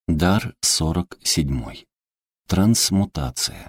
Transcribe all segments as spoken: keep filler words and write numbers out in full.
Дар сорок седьмой. Трансмутация.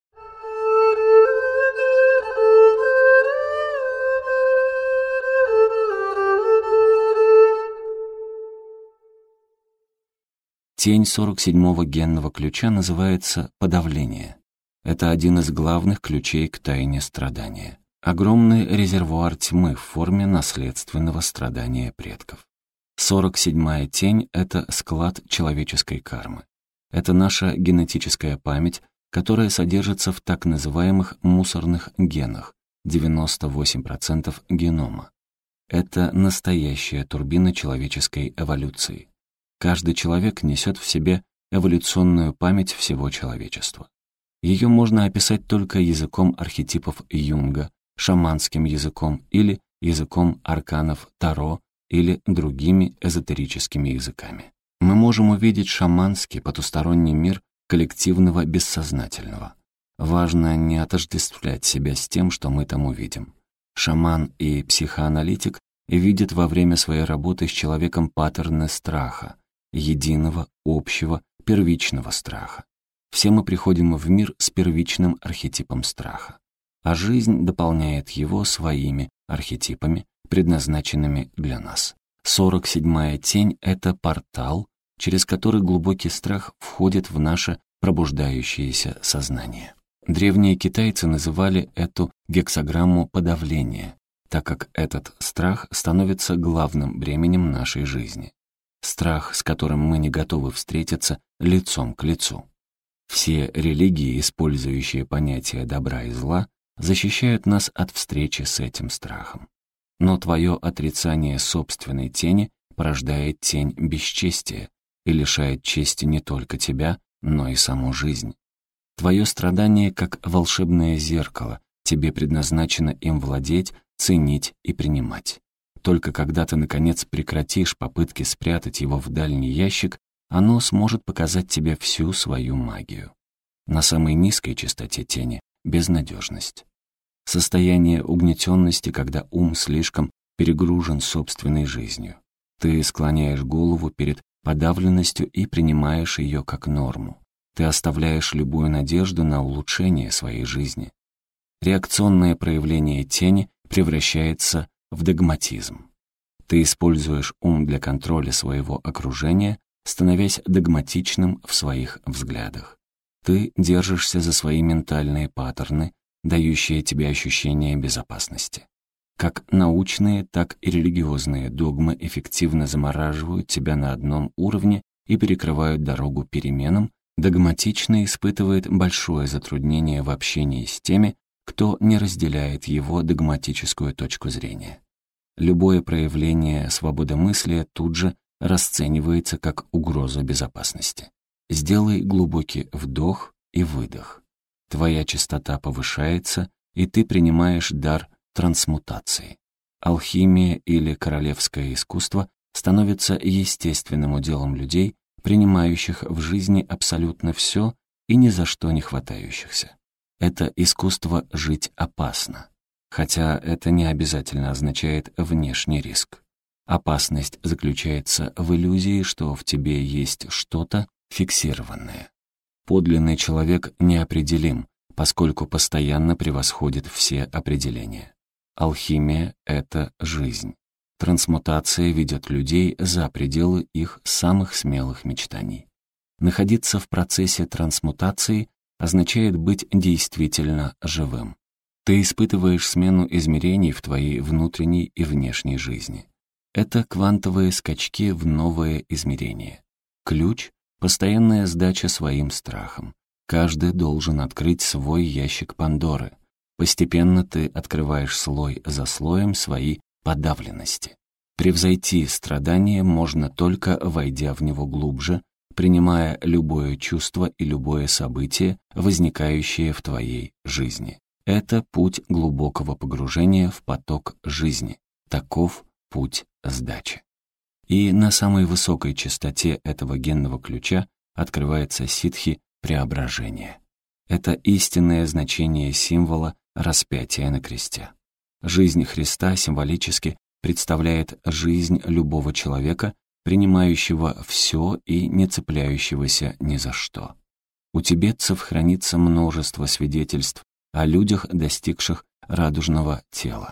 Тень сорок седьмого генного ключа называется подавление. Это один из главных ключей к тайне страдания. Огромный резервуар тьмы в форме наследственного страдания предков. сорок седьмая тень — это склад человеческой кармы. Это наша генетическая память, которая содержится в так называемых мусорных генах, девяносто восемь процентов генома. Это настоящая турбина человеческой эволюции. Каждый человек несет в себе эволюционную память всего человечества. Ее можно описать только языком архетипов Юнга, шаманским языком или языком арканов Таро, или другими эзотерическими языками. Мы можем увидеть шаманский потусторонний мир коллективного бессознательного. Важно не отождествлять себя с тем, что мы там увидим. Шаман и психоаналитик видят во время своей работы с человеком паттерны страха, единого, общего, первичного страха. Все мы приходим в мир с первичным архетипом страха, а жизнь дополняет его своими архетипами, предназначенными для нас. сорок седьмая тень — это портал, через который глубокий страх входит в наше пробуждающееся сознание. Древние китайцы называли эту гексаграмму подавления, так как этот страх становится главным бременем нашей жизни. Страх, с которым мы не готовы встретиться лицом к лицу. Все религии, использующие понятие добра и зла, защищают нас от встречи с этим страхом. Но твое отрицание собственной тени порождает тень бесчестия и лишает чести не только тебя, но и саму жизнь. Твое страдание как волшебное зеркало, тебе предназначено им владеть, ценить и принимать. Только когда ты, наконец, прекратишь попытки спрятать его в дальний ящик, оно сможет показать тебе всю свою магию. На самой низкой частоте тени — безнадежность. Состояние угнетенности, когда ум слишком перегружен собственной жизнью. Ты склоняешь голову перед подавленностью и принимаешь ее как норму. Ты оставляешь любую надежду на улучшение своей жизни. Реакционное проявление тени превращается в догматизм. Ты используешь ум для контроля своего окружения, становясь догматичным в своих взглядах. Ты держишься за свои ментальные паттерны, дающие тебе ощущение безопасности. Как научные, так и религиозные догмы эффективно замораживают тебя на одном уровне и перекрывают дорогу переменам, догматично испытывает большое затруднение в общении с теми, кто не разделяет его догматическую точку зрения. Любое проявление свободомыслия тут же расценивается как угроза безопасности. Сделай глубокий вдох и выдох. Твоя частота повышается, и ты принимаешь дар трансмутации. Алхимия или королевское искусство становится естественным уделом людей, принимающих в жизни абсолютно все и ни за что не хватающихся. Это искусство жить опасно, хотя это не обязательно означает внешний риск. Опасность заключается в иллюзии, что в тебе есть что-то фиксированное. Подлинный человек неопределим, поскольку постоянно превосходит все определения. Алхимия — это жизнь. Трансмутация ведет людей за пределы их самых смелых мечтаний. Находиться в процессе трансмутации означает быть действительно живым. Ты испытываешь смену измерений в твоей внутренней и внешней жизни. Это квантовые скачки в новое измерение. Ключ — постоянная сдача своим страхам. Каждый должен открыть свой ящик Пандоры. Постепенно ты открываешь слой за слоем свои подавленности. Превзойти страдание можно только войдя в него глубже, принимая любое чувство и любое событие, возникающее в твоей жизни. Это путь глубокого погружения в поток жизни. Таков путь сдачи. И на самой высокой частоте этого генного ключа открывается ситхи преображения. Это истинное значение символа распятия на кресте. Жизнь Христа символически представляет жизнь любого человека, принимающего все и не цепляющегося ни за что. У тибетцев хранится множество свидетельств о людях, достигших радужного тела.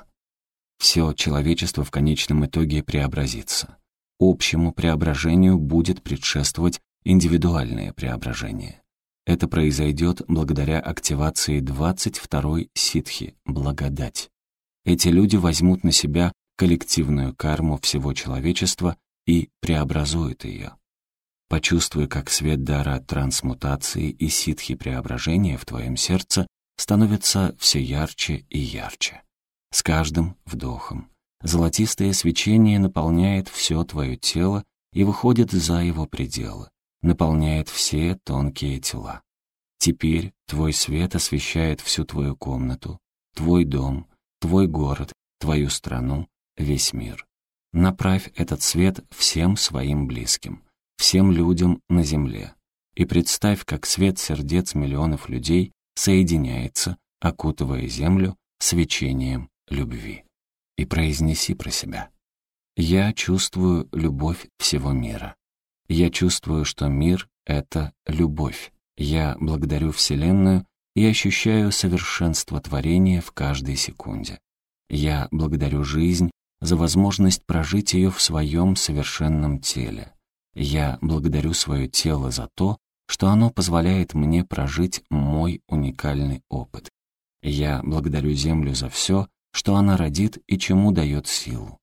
Все человечество в конечном итоге преобразится. Общему преображению будет предшествовать индивидуальное преображение. Это произойдет благодаря активации двадцать второй ситхи — благодать. Эти люди возьмут на себя коллективную карму всего человечества и преобразуют ее. Почувствуй, как свет дара трансмутации и ситхи преображения в твоем сердце становится все ярче и ярче. С каждым вдохом золотистое свечение наполняет все твое тело и выходит за его пределы, наполняет все тонкие тела. Теперь твой свет освещает всю твою комнату, твой дом, твой город, твою страну, весь мир. Направь этот свет всем своим близким, всем людям на земле, и представь, как свет сердец миллионов людей соединяется, окутывая землю свечением любви. И произнеси про себя: «Я чувствую любовь всего мира. Я чувствую, что мир — это любовь. Я благодарю Вселенную и ощущаю совершенство творения в каждой секунде. Я благодарю жизнь за возможность прожить ее в своем совершенном теле. Я благодарю свое тело за то, что оно позволяет мне прожить мой уникальный опыт. Я благодарю Землю за все, что она родит и чему дает силу.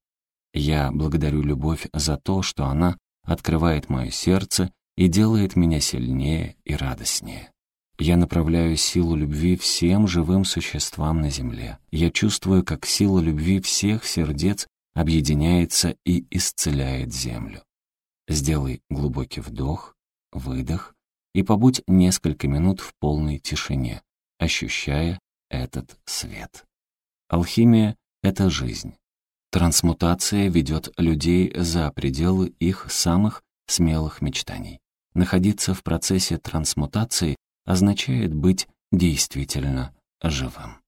Я благодарю любовь за то, что она открывает мое сердце и делает меня сильнее и радостнее. Я направляю силу любви всем живым существам на Земле. Я чувствую, как сила любви всех сердец объединяется и исцеляет Землю. Сделай глубокий вдох, выдох и побудь несколько минут в полной тишине, ощущая этот свет. Алхимия — это жизнь. Трансмутация ведет людей за пределы их самых смелых мечтаний. Находиться в процессе трансмутации означает быть действительно живым.